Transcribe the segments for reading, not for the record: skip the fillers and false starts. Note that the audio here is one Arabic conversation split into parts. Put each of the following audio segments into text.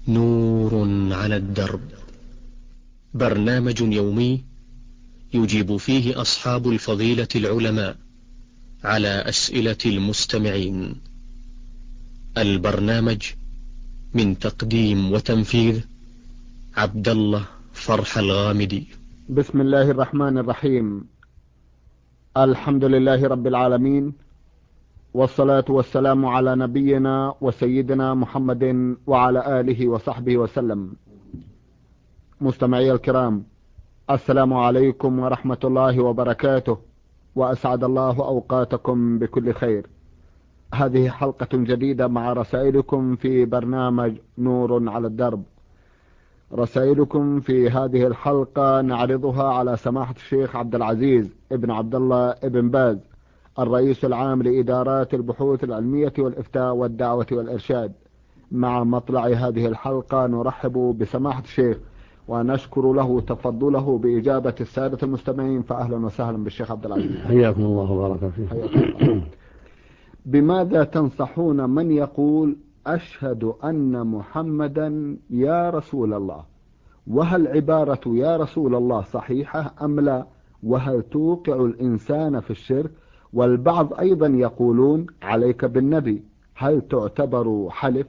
نور على الدرب، برنامج يومي يجيب فيه أصحاب الفضيلة العلماء على أسئلة المستمعين. البرنامج من تقديم وتنفيذ عبد الله فرح الغامدي. بسم الله الرحمن الرحيم. الحمد لله رب العالمين، والصلاة والسلام على نبينا وسيدنا محمد وعلى آله وصحبه وسلم. مستمعي الكرام، السلام عليكم ورحمة الله وبركاته، وأسعد الله أوقاتكم بكل خير. هذه حلقة جديدة مع رسائلكم في برنامج نور على الدرب. رسائلكم في هذه الحلقة نعرضها على سماحة الشيخ عبد العزيز ابن عبد الله ابن باز، الرئيس العام لإدارات البحوث العلمية والإفتاء والدعوة والإرشاد. مع مطلع هذه الحلقة نرحب بسماحة الشيخ ونشكر له تفضله بإجابة السادة المستمعين، فأهلا وسهلا بالشيخ عبد العزيز. حياكم الله وبارك فيكم. بماذا تنصحون من يقول أشهد أن محمدا يا رسول الله؟ وهل عبارة يا رسول الله صحيحة أم لا؟ وهل توقع الإنسان في الشرك؟ والبعض أيضا يقولون عليك بالنبي، هل تعتبر حلف؟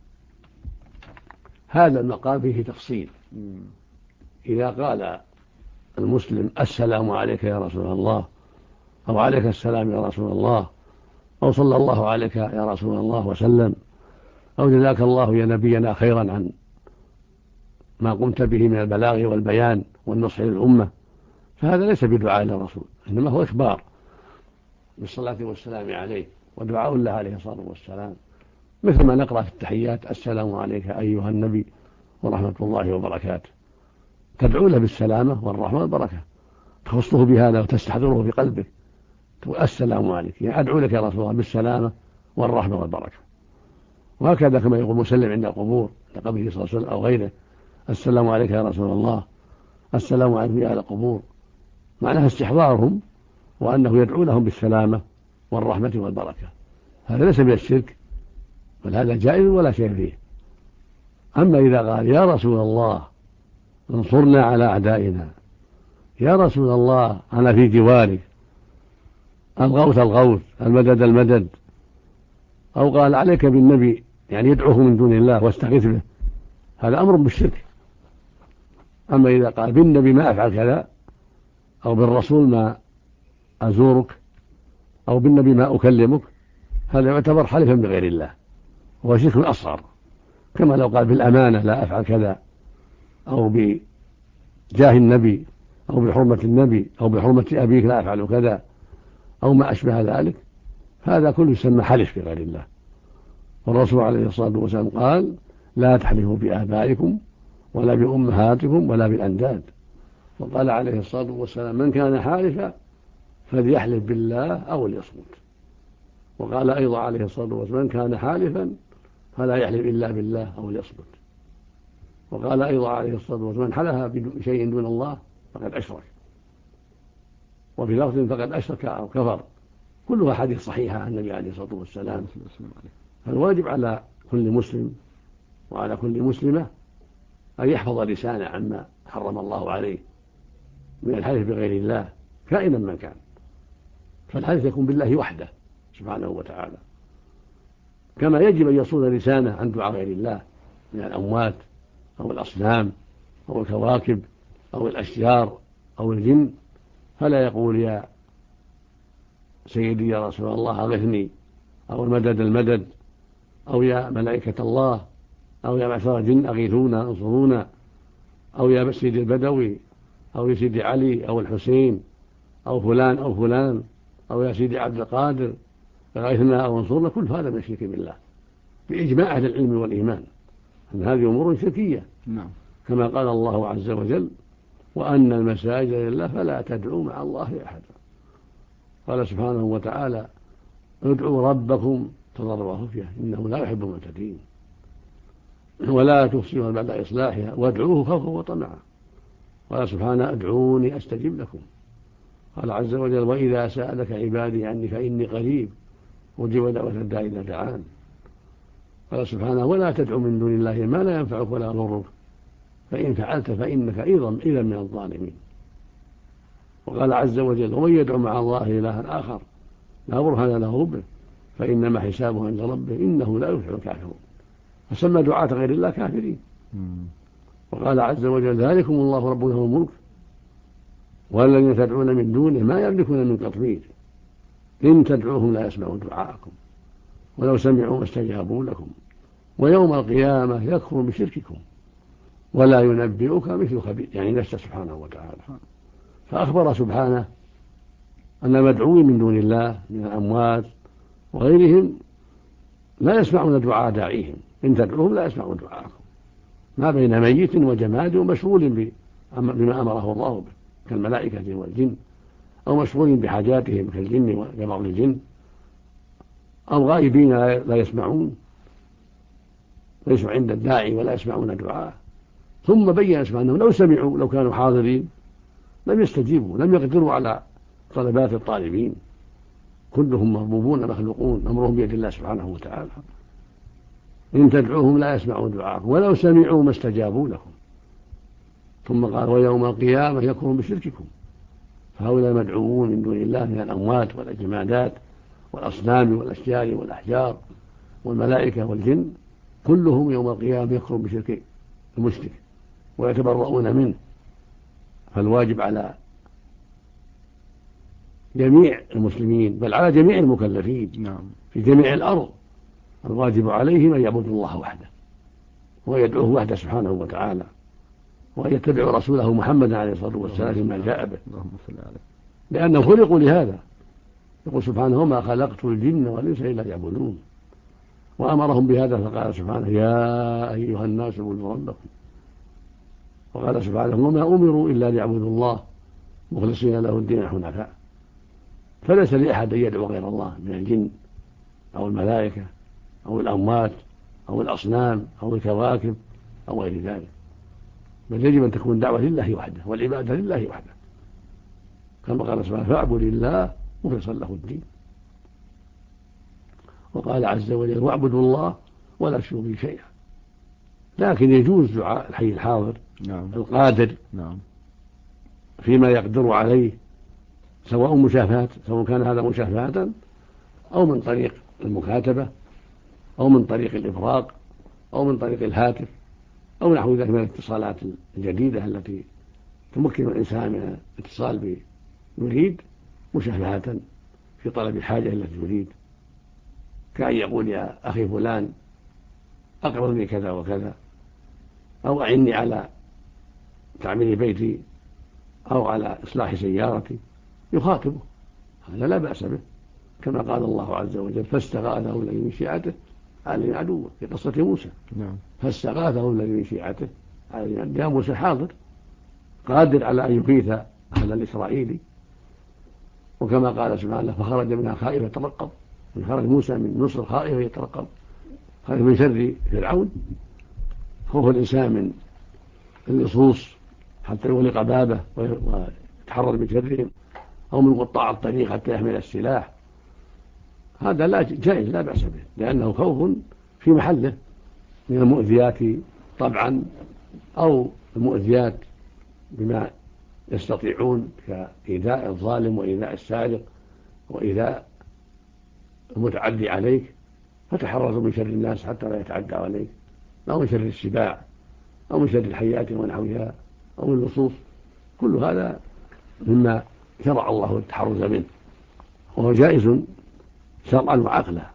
هذا المقام فيه تفصيل. إذا قال المسلم السلام عليك يا رسول الله، أو عليك السلام يا رسول الله، أو صلى الله عليك يا رسول الله وسلم، أو جزاك الله يا نبينا خيرا عن ما قمت به من البلاغ والبيان والنصح للأمة، فهذا ليس بدعاء للرسول، إنما هو إخبار بالصلاة والسلام عليه ودعاء الله عليه الصلاة والسلام، مثل ما نقرأ في التحيات السلام عليك أيها النبي ورحمة الله وبركاته، تدعو له بالسلامة والرحمة والبركة، تخصه بهذا وتستحضره في قلبك، تقول السلام عليك، يعني أدعو لك يا رسول الله بالسلامة والرحمة والبركة. وهكذا كما يقول مسلم عند القبور لقبره صلى الله عليه وسلم أو غيره السلام عليك يا رسول الله، السلام عليكم يا أهل القبور، معناها استحضارهم وأنه يدعو لهم بالسلامة والرحمة والبركة. هذا ليس من الشرك، بل هذا جائز ولا شيء فيه. أما إذا قال يا رسول الله انصرنا على أعدائنا، يا رسول الله أنا في جوارك، الغوث الغوث، المدد المدد، أو قال عليك بالنبي يعني يدعوه من دون الله واستغيث به، هذا أمر بالشرك. أما إذا قال بالنبي ما أفعل كذا، أو بالرسول ما أزورك، أو بالنبي ما أكلمك، هذا يعتبر حلفا بغير الله، هو شرك أصغر. كما لو قال بالأمانة لا أفعل كذا، أو بجاه النبي، أو بحرمة النبي، أو بحرمة أبيك لا أفعل كذا، أو ما أشبه ذلك، هذا كله يسمى حلف بغير الله. والرسول عليه الصلاة والسلام قال لا تحلفوا بآبائكم ولا بأمهاتكم ولا بالأنداد. وقال عليه الصلاة والسلام من كان حالفا فليحلف بالله أو ليصمت. وقال أيضا عليه الصلاة والسلام من كان حالفا فلا يحلف إلا بالله أو ليصمت. وقال أيضا عليه الصلاة والسلام من حلف بشيء دون الله فقد أشرك، وفي لفظ فقد أشرك أو كفر. كلها حديث صحيحة عن النبي عليه الصلاة والسلام. فالواجب على كل مسلم وعلى كل مسلمة أن يحفظ لسانه عما حرم الله عليه من الحلف بغير الله كائنا من كان. فالحلف يكون بالله وحده سبحانه وتعالى، كما يجب أن يصون لسانه عن دعاء غير الله من الأموات أو الأصنام أو الكواكب أو الأشجار أو الجن، فلا يقول يا سيدي يا رسول الله أغثني، أو المدد المدد، أو يا ملائكة الله، أو يا معشر الجن أغيثونا انصرونا، أو يا سيدي البدوي، أو يا سيدي علي أو الحسين أو فلان أو فلان، أو يا سيدي عبد القادر أغيثنا أو انصرنا. كل هذا من الشرك بالله بإجماع أهل العلم والإيمان أن هذه أمور شركية. نعم. كما قال الله عز وجل وأن المساجد لله فلا تدعوا مع الله أحدا. قال سبحانه وتعالى ادعوا ربكم تضرعوا وخفية إنه لا يحب المعتدين ولا تفسدوا بعد إصلاحها وادعوه خوفا وطمعا. قال سبحانه ادعوني أستجب لكم. قال عز وجل وإذا سألك عبادي عني فإني قريب أجيب دعوة الداعي إذا دعان. قال سبحانه ولا تدع من دون الله ما لا ينفعك ولا يضرك فإن فعلت فإنك إذا من الظالمين. وقال عز وجل ومن يدعو مع الله إلها آخر لا برهان له به فإنما حسابه عند ربه إنه لا يفلح الكافرون. فسمى دعاة غير الله كافرين. وقال عز وجل ذلكم الله ربنا له الملك والذين تدعون من دونه ما يملكون من قطمير إن تدعوهم لا يسمعوا دعاءكم ولو سمعوا ما استجابوا لكم ويوم القيامة يكفر بشرككم ولا ينبئك مثل خبير، يعني نفسه سبحانه وتعالى. فأخبر سبحانه أن المدعوين من دون الله من الأموات وغيرهم لا يسمعون دعاء داعيهم، إن تدعوهم لا يسمعون دعاءكم، ما بين ميت وجماد ومشغول بما أمره الله به كالملائكة والجن، أو مشغول بحاجاتهم كالجن وبعض الجن، أو غائبين لا يسمعون، ليسوا عند الداعي ولا يسمعون دعاءه. ثم بين سبحانه أنهم لو سمعوا لو كانوا حاضرين لم يستجيبوا، لم يقدروا على طلبات الطالبين، كلهم مربوبون مخلوقون أمرهم بيد الله سبحانه وتعالى. إن تدعوهم لا يسمعوا دعاءكم ولو سمعوا ما استجابوا لكم. ثم قال ويوم القيامة يكفرون بشرككم. فهؤلاء المدعوون من دون الله من الأموات والجمادات والأصنام والأشجار والأحجار والملائكة والجن كلهم يوم القيامة يكفرون بشرك المشرك ويتبرؤون منه. فالواجب على جميع المسلمين بل على جميع المكلفين في جميع الأرض الواجب عليهم أن يعبدوا الله وحده ويدعوه وحده سبحانه وتعالى ويتبعوا رسوله محمد عليه الصلاة والسلام فيما جاء به، لأنهم خلقوا لهذا. يقول سبحانه وما خلقت الجن والإنس إلا ليعبدون، وأمرهم بهذا فقال سبحانه يا أيها الناس اعبدوا ربكم. وقال سبحانه وما أمروا إلا ليعبدوا الله مخلصين له الدين حنفاء. فليس لأحد أن يدعو غير الله من الجن أو الملائكة أو الأموات أو الأصنام أو الكواكب أو غير ذلك، بل يجب أن تكون دعوة لله وحده والعبادة لله وحده، كما قال سبحانه فاعبد الله مخلصا له الدين. وقال عز وجل واعبدوا الله ولا تشركوا به شيئا. لكن يجوز دعاء الحي الحاضر القادر فيما يقدر عليه، سواء كان هذا مشافهة أو من طريق المكاتبة أو من طريق الإفراق أو من طريق الهاتف أو نحو ذلك من الاتصالات الجديدة التي تمكن الإنسان من الاتصال يريد مشافهة في طلب الحاجة التي يريد، كأن يقول يا أخي فلان أقرضني كذا وكذا، أو أعني على تعمير بيتي أو على إصلاح سيارتي، يخاطبه، هذا لا بأس به، كما قال الله عز وجل فاستغاثه الذي من شيعته على عدوه في قصة موسى. فاستغاثه الذي من شيعته على يا موسى حاضر قادر على أن يغيث أهل الإسرائيلي. وكما قال سبحانه فخرج منها خائفا يترقب، خرج موسى من مصر خائفا يترقب، خائف من شر فرعون، خوف الإنسان من اللصوص حتى يغلق بابه ويتحرر من شرهم، أو من قطاع الطريق حتى يحمل السلاح، هذا لا جائز لا بأس به، لأنه خوف في محله من المؤذيات طبعا أو المؤذيات بما يستطيعون كإيذاء الظالم وإيذاء السارق وإيذاء المتعدي عليك، فتحرزوا من شر الناس حتى لا يتعدى عليك، أو من شر السباع أو من شر الحيات ونحوها أو من اللصوص. كل هذا مما شرع الله التحرز منه وهو جائز شرعا وعقلا.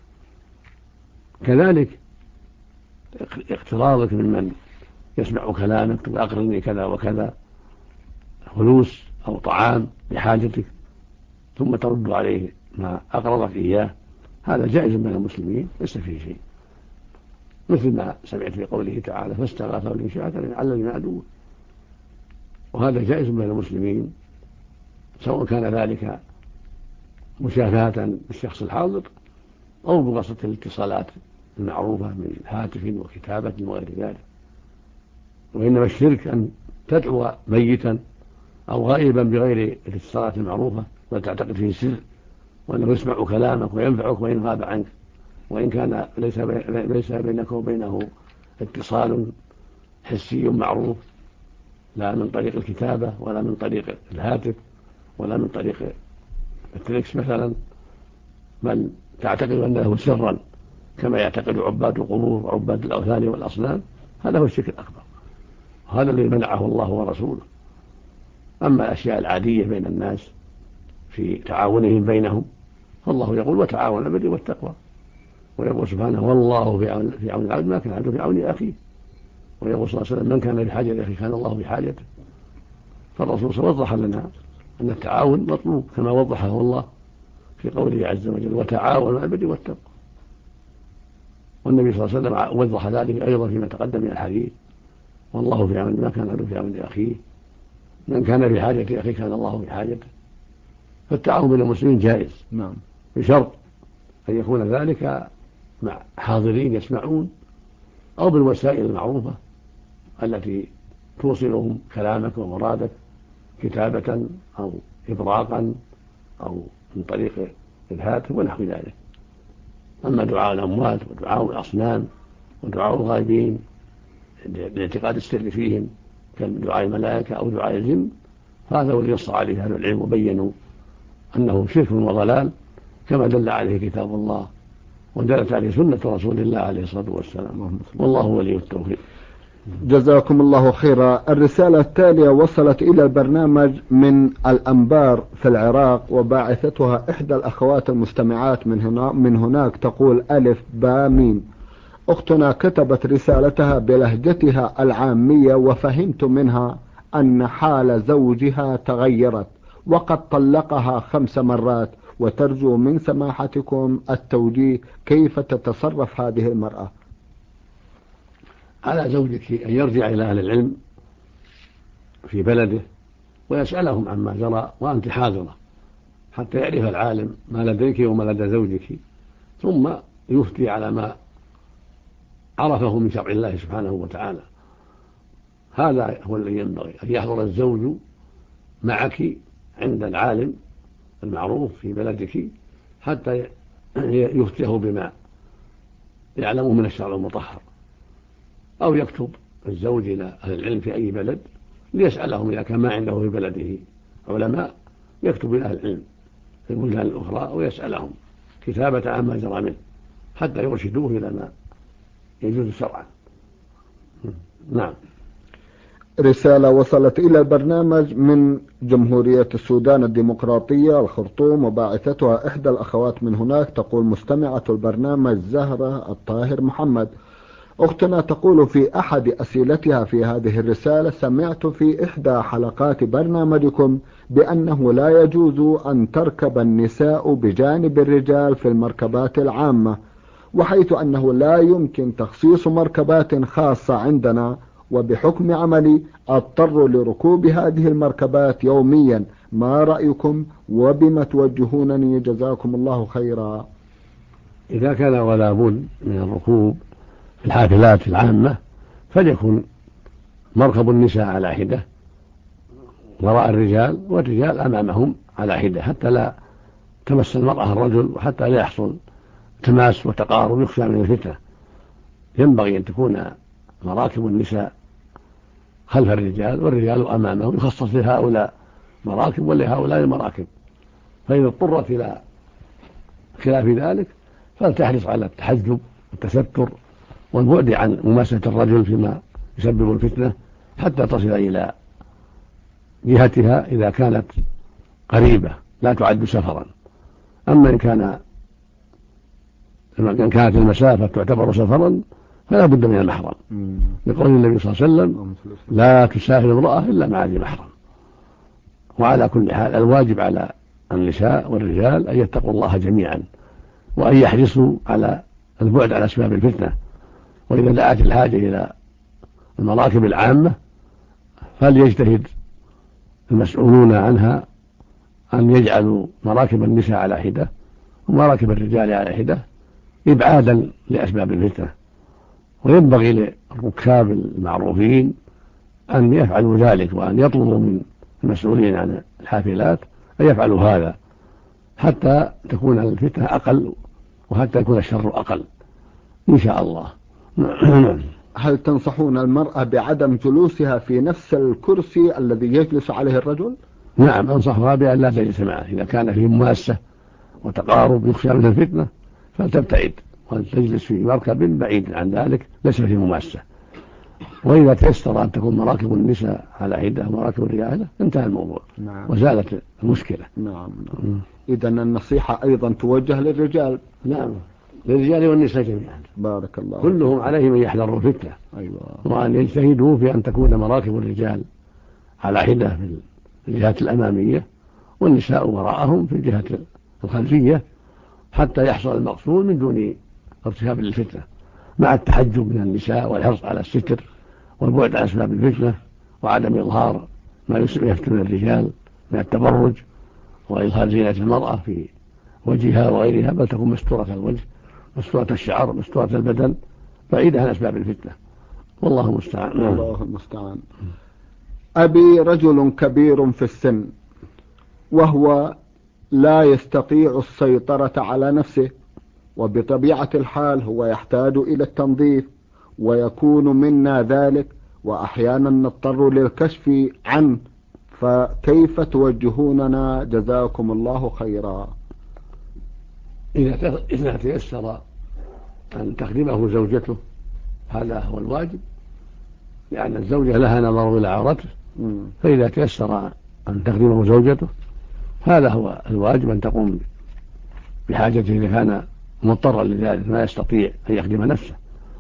كذلك اقتراضك ممن يسمع كلامك وأقرضني كذا وكذا فلوس أو طعام لحاجتك ثم ترد عليه ما أقرضك إياه، هذا جائز بين المسلمين ليس فيه شيء، مثل ما سمعت في قوله تعالى فاستغاثه الذي من شيعته على الذي من عدوه، وهذا جائز بين المسلمين سواء كان ذلك مشافهة بالشخص الحاضر أو بواسطة الاتصالات المعروفة من هاتف وكتابة وغير ذلك. وإنما الشرك أن تدعو ميتا أو غائبا بغير الاتصالات المعروفة وتعتقد فيه سر وأنه يسمع كلامك وينفعك وإن غاب عنك، وإن كان ليس بينك وبينه اتصال حسي معروف، لا من طريق الكتابة ولا من طريق الهاتف ولا من طريق التلكس مثلا، بل تعتقد أنه سرا كما يعتقد عباد القبور وعباد الأوثان والأصنام. هذا هو الشرك الأكبر، هذا الذي منعه الله ورسوله. أما الأشياء العادية بين الناس في تعاونهم بينهم، فالله يقول وتعاون على البر والتقوى، ويقول سبحانه والله في عون العبد ما كان العبد في عون أخيه، ويقول صلى الله عليه وسلم من كان بحاجة أخيه كان الله بحاجته. فالرسول صلى الله عليه وسلم وضح لنا أن التعاون مطلوب كما وضحه الله في قوله عز وجل وتعاون على البر والتقوى. والنبي صلى الله عليه وسلم وضح ذلك أيضا فيما تقدم من الحديث والله في عون ما كان العبد في عون أخيه، من كان بحاجة أخيه كان الله بحاجته. فالتعاون بين المسلمين جائز، نعم، بشرط أن يكون ذلك مع حاضرين يسمعون أو بالوسائل المعروفة التي توصلهم كلامك ومرادك كتابة أو إبراقا أو من طريق الهاتف ونحو ذلك. أما دعاء الأموات ودعاء الأصنام ودعاء الغائبين باعتقاد السر فيهم كدعاء الملائكة أو دعاء الجن، هذا هو الذي نص عليه أهل العلم وبينوا أنه شرك وضلال كما دل عليه كتاب الله ودلت عليه سنة رسول الله عليه الصلاة والسلام، والله ولي التوفيق. جزاكم الله خيرا. الرسالة التالية وصلت إلى البرنامج من الأنبار في العراق، وباعثتها إحدى الأخوات المستمعات من هناك تقول ألف با ميم. أختنا كتبت رسالتها بلهجتها العامية، وفهمت منها أن حال زوجها تغيرت وقد طلقها 5 مرات، وترجو من سماحتكم التوجيه كيف تتصرف هذه المرأة. على زوجك أن يرجع إلى أهل العلم في بلده ويسألهم عما جرى وأنت حاضرة، حتى يعرف العالم ما لديك وما لدى زوجك، ثم يفتي على ما عرفه من شرع الله سبحانه وتعالى. هذا هو الذي ينبغي، أن يحضر الزوج معك عند العالم المعروف في بلدك حتى يفتيه بما يعلمه من الشرع المطهر، أو يكتب الزوج إلى أهل العلم في أي بلد ليسألهم إذا كان ما عنده في بلده علماء، يكتب إلى أهل العلم في البلدان الأخرى ويسألهم كتابة عما جرى منه حتى يرشدوه إلى ما يجوز شرعا. نعم. رسالة وصلت إلى البرنامج من جمهورية السودان الديمقراطية الخرطوم، وباعثتها إحدى الأخوات من هناك تقول مستمعة البرنامج زهرة الطاهر محمد. أختنا تقول في أحد أسئلتها في هذه الرسالة سمعت في إحدى حلقات برنامجكم بأنه لا يجوز أن تركب النساء بجانب الرجال في المركبات العامة، وحيث أنه لا يمكن تخصيص مركبات خاصة عندنا، وبحكم عملي أضطر لركوب هذه المركبات يوميا. ما رأيكم وبما توجهونني؟ جزاكم الله خيرا. إذا كان ولا بد من الركوب في الحافلات العامة فليكن مركب النساء على حدة وراء الرجال، والرجال أمامهم على حدة، حتى لا تمس المرأة الرجل وحتى لا يحصل تماس وتقارب يخشى من الفتنة. ينبغي أن تكون مراكب النساء خلف الرجال والرجال أمامهم، يخصص لهؤلاء مراكب ولهؤلاء مراكب. فإذا اضطرت إلى خلاف ذلك فلتحرص على التحجب والتستر والبعد عن مماسة الرجل فيما يسبب الفتنة حتى تصل إلى جهتها إذا كانت قريبة لا تعد سفرا. أما إن كانت المسافة تعتبر سفرا فلا بد من المحرم، لقول النبي صلى الله عليه وسلم لا تسافر امرأة إلا مع ذي محرم. وعلى كل حال الواجب على النساء والرجال أن يتقوا الله جميعا وأن يحرصوا على البعد عن أسباب الفتنة. وإذا دعت الحاجة إلى المراكب العامة فليجتهد المسؤولون عنها أن يجعلوا مراكب النساء على حدة ومراكب الرجال على حدة إبعادا لأسباب الفتنة. وينبغي للركاب المعروفين أن يفعلوا ذلك، وأن يطلبوا من المسؤولين عن الحافلات أن يفعلوا هذا حتى تكون الفتنة أقل وحتى يكون الشر أقل إن شاء الله. هل تنصحون المرأة بعدم جلوسها في نفس الكرسي الذي يجلس عليه الرجل؟ نعم، أنصحها بأن لا تجلس معه إذا كان فيه مماسة وتقارب يخشى من الفتنة فلتبتعد وتجلس في مركب بعيد عن ذلك ليس فيه مماسة. وإذا تيسر أن تكون مراكب النساء على حدة ومراكب الرجال انتهى الموضوع. نعم. وزالت المشكلة. نعم. إذن النصيحة أيضا توجه للرجال. نعم، للرجال والنساء جميعا. بارك الله. كلهم عليهم أن يحذروا الفتنة. أيوة. وأن يجتهدوا في أن تكون مراكب الرجال على حدة في الجهات الأمامية والنساء وراءهم في الجهات الخلفية حتى يحصل المقصود من دون ارتكاب للفتنة، مع التحجب من النساء والحرص على الستر والبعد عن أسباب الفتنة وعدم إظهار ما يفتن الرجال من التبرج وإظهار زينة المرأة في وجهها وغيرها، بل تكون مستورة الوجه مستورة الشعر مستورة البدن بعيدة عن أسباب الفتنة. والله المستعان. الله المستعان. أبي رجل كبير في السن وهو لا يستطيع السيطرة على نفسه، وبطبيعة الحال هو يحتاج إلى التنظيف ويكون منا ذلك، وأحيانا نضطر للكشف عنه، فكيف توجهوننا جزاكم الله خيرا؟ إذا تيسر أن تخدمه زوجته هذا هو الواجب، لأن الزوجة لها نظر إلى عورته، فإذا تيسر أن تخدمه زوجته هذا هو الواجب، أن تقوم بحاجته إذا كان مضطرا لذلك ما يستطيع أن يخدم نفسه.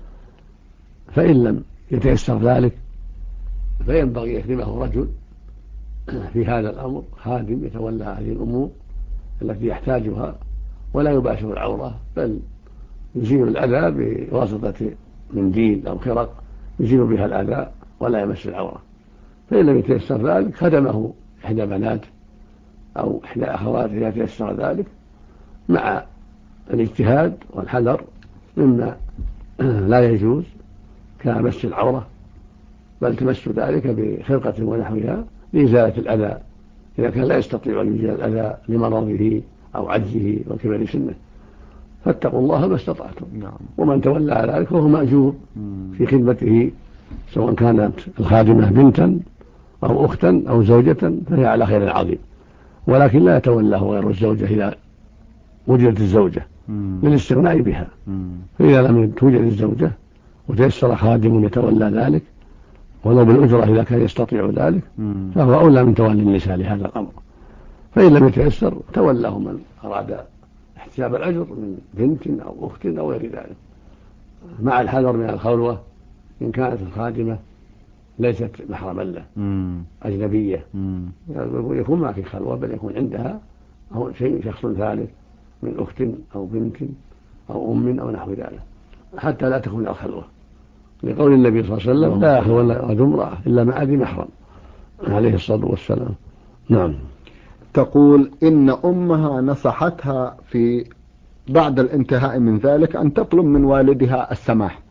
فإن لم يتيسر ذلك فينبغي يخدمه رجل في هذا الأمر، خادم يتولى هذه الأمور التي يحتاجها ولا يباشر العورة، بل يزيل الأذى بواسطة منديل أو خرق يزيل بها الأذى ولا يمس العورة. فإن لم يتيسر ذلك خدمه إحدى بناته أو إحدى أخواته إذا تيسر ذلك، مع الاجتهاد والحذر مما لا يجوز كمس العورة، بل تمس ذلك بخرقة ونحوها لإزالة الأذى إذا كان لا يستطيع أن يزيل الأذى لمرضه أو عجزه وكبر سنه. فاتقوا الله ما استطعتم. ومن تولى على ذلك فهو مأجور في خدمته، سواء كانت الخادمة بنتا أو أختا أو زوجة فهي على خير عظيم، ولكن لا يتولاه غير الزوجة إذا وجدت الزوجة للاستغناء بها. فإذا لم توجد الزوجة وتيسر خادم يتولى ذلك ولو بالأجرة إذا كان يستطيع ذلك فهو أولى من تولي النساء لهذا الأمر. فإن لم يتيسر تولاه من أراد احتساب الأجر من بنت أو أخت أو غير ذلك، مع الحذر من الخلوة إن كانت الخادمة ليست محرما له أجنبية، يكون ما في خلوة بل يكون عندها أو شخص ثالث من أخت أو بنت أو أم أو نحو ذلك حتى لا تكون الخلوة، لقول النبي صلى الله عليه وسلم لا يخلون رجل امرأة إلا مع ذي محرم عليه الصلاة والسلام. نعم. تقول إن أمها نصحتها في بعد الانتهاء من ذلك أن تطلب من والدها السماح.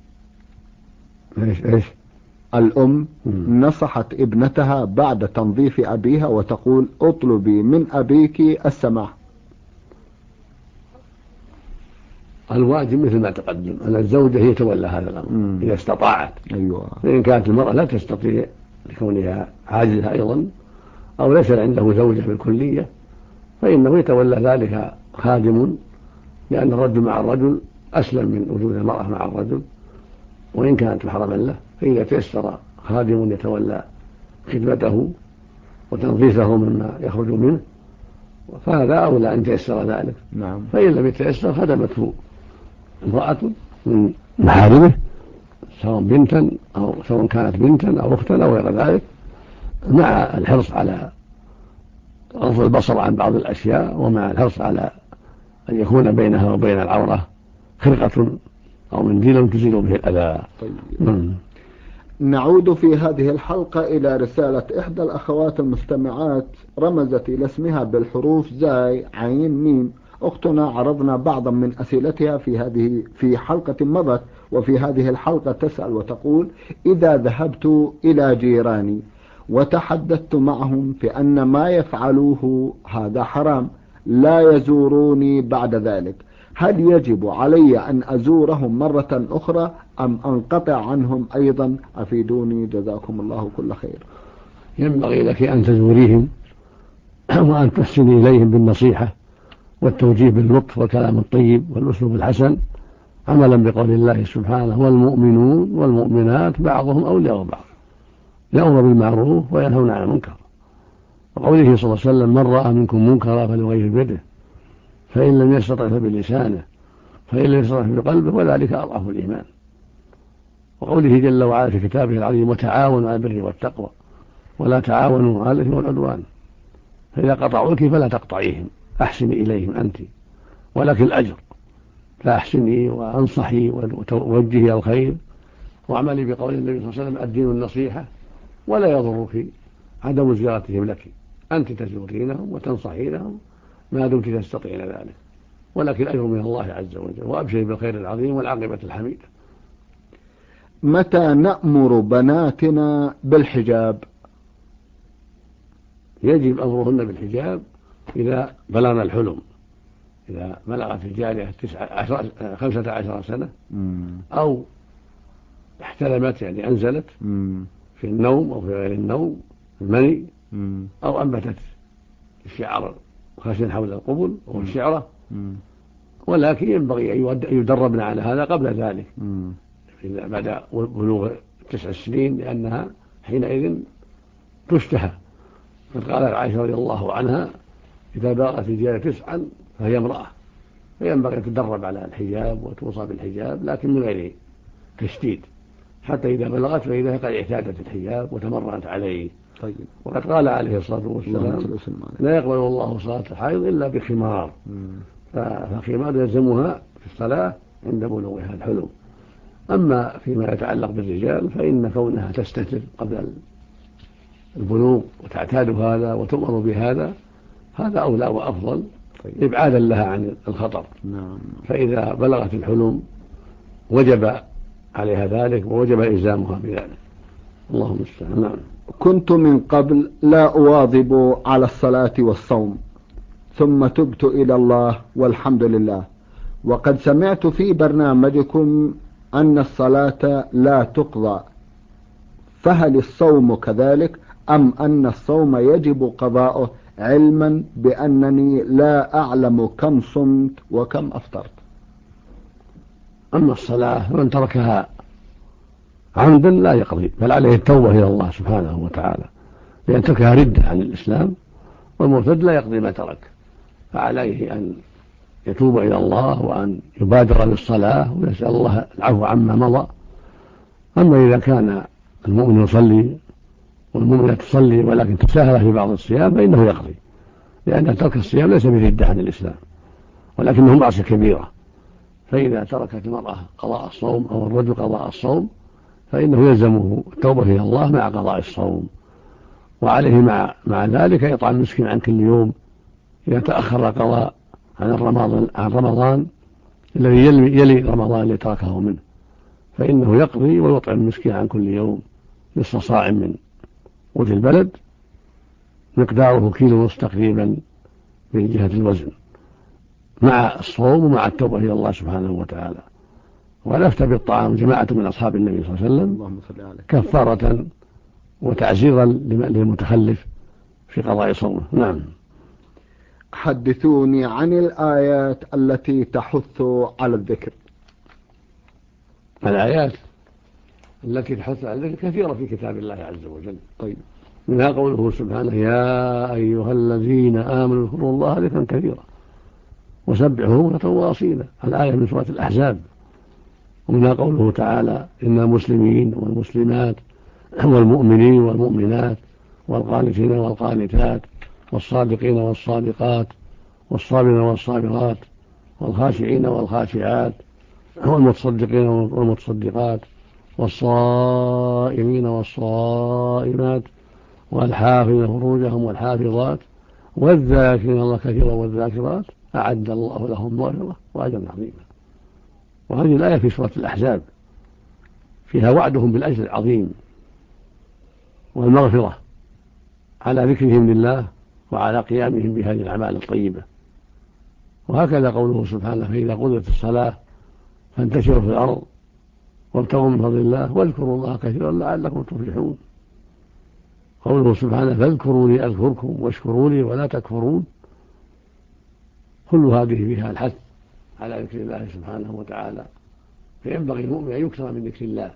إيش الأم نصحت ابنتها بعد تنظيف أبيها وتقول اطلبي من أبيك السماح. الواجب مثل ما تقدم أن الزوجة هي تولى هذا الأمر إذا استطاعت. أيوة. فإن كانت المرأة لا تستطيع لكونها عاجزة أيضا أو ليس عنده زوجة بالكلية فإنه يتولى ذلك خادم، لأن الرجل مع الرجل أسلم من وجود المرأة مع الرجل وإن كانت محرما له. فإذا تيسر خادم يتولى خدمته وتنظيفه مما يخرج منه فهذا أولى أن تيسر ذلك. نعم. فإن لم يتيسر خدمته امرأة من محارمه سواء بنتا أو سواء كانت بنتا أو أختا أو غير ذلك، مع الحرص على غض البصر عن بعض الأشياء ومع الحرص على أن يكون بينها وبين العورة خرقة أو منديل تزيل به الأذى. طيب. نعود في هذه الحلقة إلى رسالة إحدى الأخوات المستمعات رمزت إلى اسمها بالحروف زاي عين ميم. أختنا عرضنا بعضا من أسئلتها في حلقة مضت، وفي هذه الحلقة تسأل وتقول: إذا ذهبت إلى جيراني وتحدثت معهم في أن ما يفعلوه هذا حرام لا يزوروني بعد ذلك، هل يجب علي أن أزورهم مرة أخرى أم أنقطع عنهم أيضا؟ أفيدوني جزاكم الله كل خير. ينبغي لك أن تزوريهم وأن تحسني إليهم بالنصيحة والتوجيه باللطف والكلام الطيب والأسلوب الحسن، عملا بقول الله سبحانه: والمؤمنون والمؤمنات بعضهم أولياء بعض يأمر بالمعروف وينهون عن المنكر. وقوله صلى الله عليه وسلم: من رأى منكم منكرا فليغير بيده، فإن لم يستطع فبلسانه، فإن لم يستطع بقلبه، وذلك أضعف الإيمان. وقوله جل وعلا في كتابه العظيم: وتعاونوا على البر والتقوى ولا تعاونوا على الإثم والعدوان. فإذا قطعوك فلا تقطعيهم، أحسني إليهم أنت ولك الأجر، فأحسني وأنصحي ووجهي الخير واعملي بقول النبي صلى الله عليه وسلم: الدين النصيحة، ولا يضرك عدم زيارتهم لك، أنت تزورينهم وتنصحينهم ما دمت تستطيعين ذلك، ولكن الأجر من الله عز وجل، وأبشري بالخير العظيم والعاقبة الحميدة. متى نأمر بناتنا بالحجاب؟ يجب أمرهن بالحجاب إذا بلغن الحلم، إذا بلغت الجارية 15 سنة أو احتلمت، يعني أنزلت في النوم أو في غير النوم المني، أو أنبتت الشعر خشن حول القبل أو الشعرة، ولكن ينبغي أن يدربن على هذا قبل ذلك بعد بلوغ 9 سنين، لأنها حينئذ تشتهى. قد قالت عائشة رضي الله عنها: إذا بلغت الجارية 9 فهي امرأة، فينبغي أن تدرب على الحجاب وتوصى بالحجاب، لكن من غير تشديد، حتى إذا بلغت فإذا قد اعتادت الحجاب وتمرنت عليه. طيب. وقد قال عليه الصلاة والسلام: لا يقبل الله صلاة الحائض إلا بخمار، فالخمار يلزمها في الصلاة عند بلوغها الحلم. أما فيما يتعلق بالرجال فإن كونها تستتر قبل البلوغ وتعتاد هذا وتؤمر بهذا، هذا أولى وأفضل إبعادا لها عن الخطر. فإذا بلغت الحلم وجب عليها ذلك ووجب إلزامها بذلك. اللهم استعان. نعم. كنت من قبل لا أواظب على الصلاة والصوم، ثم تبت إلى الله والحمد لله، وقد سمعت في برنامجكم أن الصلاة لا تقضى، فهل الصوم كذلك أم أن الصوم يجب قضاؤه، علما بأنني لا أعلم كم صمت وكم أفطرت؟ أما الصلاة من تركها عمدا لا يقضي، بل عليه التوبة إلى الله سبحانه وتعالى، لأن تركها ردة عن الإسلام، والمرتد لا يقضي ما ترك، فعليه أن يتوب إلى الله وأن يبادر للصلاة ويسأل الله العفو عما مضى. أما إذا كان المؤمن يصلي والمؤمنة تصلي ولكن تساهل في بعض الصيام فإنه يقضي، لأن ترك الصيام ليس بردة عن الإسلام، ولكنه معصية كبيرة. فإذا تركت المرأة قضاء الصوم أو الرجل قضاء الصوم فإنه يلزمه التوبة إلى الله مع قضاء الصوم، وعليه مع ذلك يطعم مسكين عن كل يوم إذا تأخر القضاء عن رمضان الذي يلي رمضان الذي تركه منه، فإنه يقضي ويطعم مسكين عن كل يوم نصف صاع من قوت البلد مقداره كيلو ونصف تقريبا من جهة الوزن، مع الصوم ومع التوبة إلى الله سبحانه وتعالى. ولفت بالطعام جماعة من أصحاب النبي صلى الله عليه وسلم كفارة وتعزيرا للمتخلف في قضاء صومه. نعم. حدثوني عن الآيات التي تحث على الذكر. الآيات التي تحث على الذكر كثيرة في كتاب الله عز وجل. طيب. منها قوله سبحانه: يا أيها الذين آمنوا اذكروا الله ذكرا كثيرا وسبحوه بكرة وأصيلا، الآية من سورة الأحزاب. ومنها قوله تعالى: إن المسلمين والمسلمات والمؤمنين والمؤمنات والقانتين والقانتات والصادقين والصادقات والصابرين والصابرات والخاشعين والخاشعات والمتصدقين والمتصدقات والصائمين والصائمات والحافظين فروجهم والحافظات والذاكرين الله كثيرا والذاكرات أعد الله لهم مغفرة وأجرا عظيما. وهذه الآية في سورة الأحزاب فيها وعدهم بالأجر العظيم والمغفرة على ذكرهم لله وعلى قيامهم بهذه الأعمال الطيبة. وهكذا قوله سبحانه فإذا قضيت الصلاة فانتشروا في الأرض وابتغوا من فضل الله واذكروا الله كثيرا لعلكم تفلحون. قوله سبحانه فاذكروني أذكركم واشكروا لي ولا تكفرون، كل هذه فيها الحث على ذكر الله سبحانه وتعالى، فينبغي المؤمن أن يكثر من ذكر الله،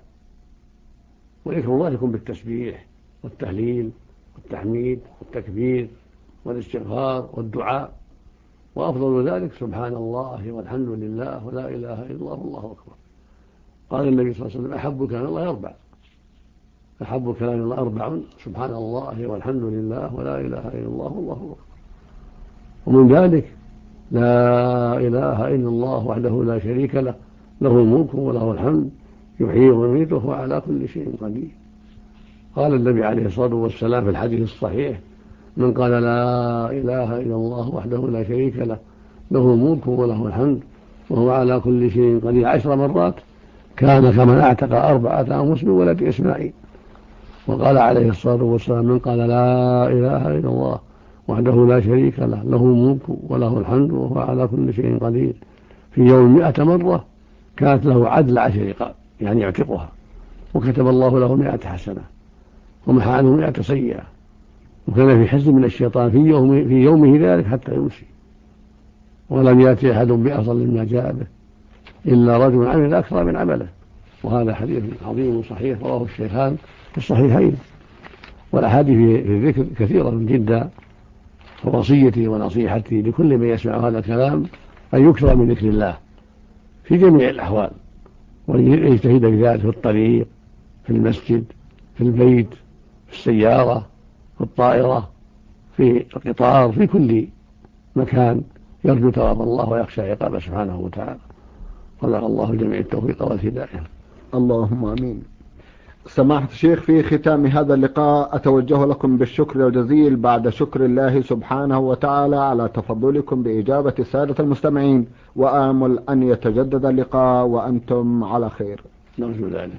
وذكر الله يكون بالتسبيح والتهليل والتحميد والتكبير والاستغفار والدعاء، وأفضل ذلك سبحان الله والحمد لله ولا إله إلا الله والله أكبر. قال النبي صلى الله عليه وسلم أحب كلام الله أربع، أحب كلام الله أربع سبحان الله والحمد لله ولا إله إلا الله والله أكبر. ومن ذلك لا إله إلا الله وحده لا شريك له له الملك وله الحمد يحيي ويميت وهو على كل شيء قدير. قال النبي عليه الصلاة والسلام في الحديث الصحيح من قال لا إله إلا الله وحده لا شريك له له الملك وله الحمد وهو على كل شيء قدير 10 مرات كان كمن اعتق 4 أنفس من ولد إسماعيل. وقال عليه الصلاة والسلام من قال لا إله إلا الله وحده لا شريك له له الملك وله الحمد وهو على كل شيء قدير في يوم 100 مرة كانت له عدل 10 رقاب، يعني يعتقها، وكتب الله له 100 حسنة ومحى عنه 100 سيئة، وكان في حزن من الشيطان في يومه ذلك حتى يمسي. ولم يأتي أحد بأفضل مما جاء به إلا رجل عمل أكثر من عمله. وهذا حديث عظيم صحيح رواه الشيخان في الصحيحين. والأحاديث في الذكر كثيرة جدا، فوصيتي ونصيحتي لكل من يسمع هذا الكلام أن يكثر من ذكر الله في جميع الأحوال، ويجتهد بذلك في الطريق، في المسجد، في البيت، في السيارة، في الطائرة، في القطار، في كل مكان، يرجو ثواب الله ويخشى عقابه سبحانه وتعالى. رزق الله جميع التوفيق والهداية. اللهم آمين. سماحة الشيخ، في ختام هذا اللقاء أتوجه لكم بالشكر الجزيل بعد شكر الله سبحانه وتعالى على تفضلكم بإجابة السادة المستمعين، وآمل أن يتجدد اللقاء وأنتم على خير. نرجو ذلك.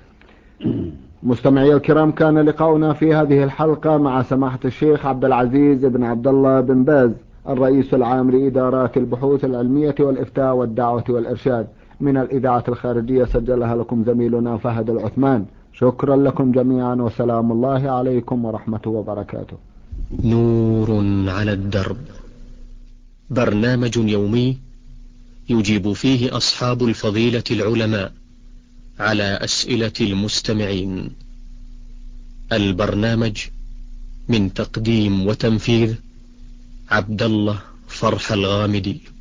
مستمعي الكرام، كان لقاؤنا في هذه الحلقة مع سماحة الشيخ عبد العزيز بن عبد الله بن باز، الرئيس العام لإدارات البحوث العلمية والإفتاء والدعوة والإرشاد، من الإذاعة الخارجية، سجلها لكم زميلنا فهد العثمان. شكرا لكم جميعا، وسلام الله عليكم ورحمته وبركاته. نور على الدرب، برنامج يومي يجيب فيه أصحاب الفضيلة العلماء على أسئلة المستمعين. البرنامج من تقديم وتنفيذ عبد الله فرح الغامدي.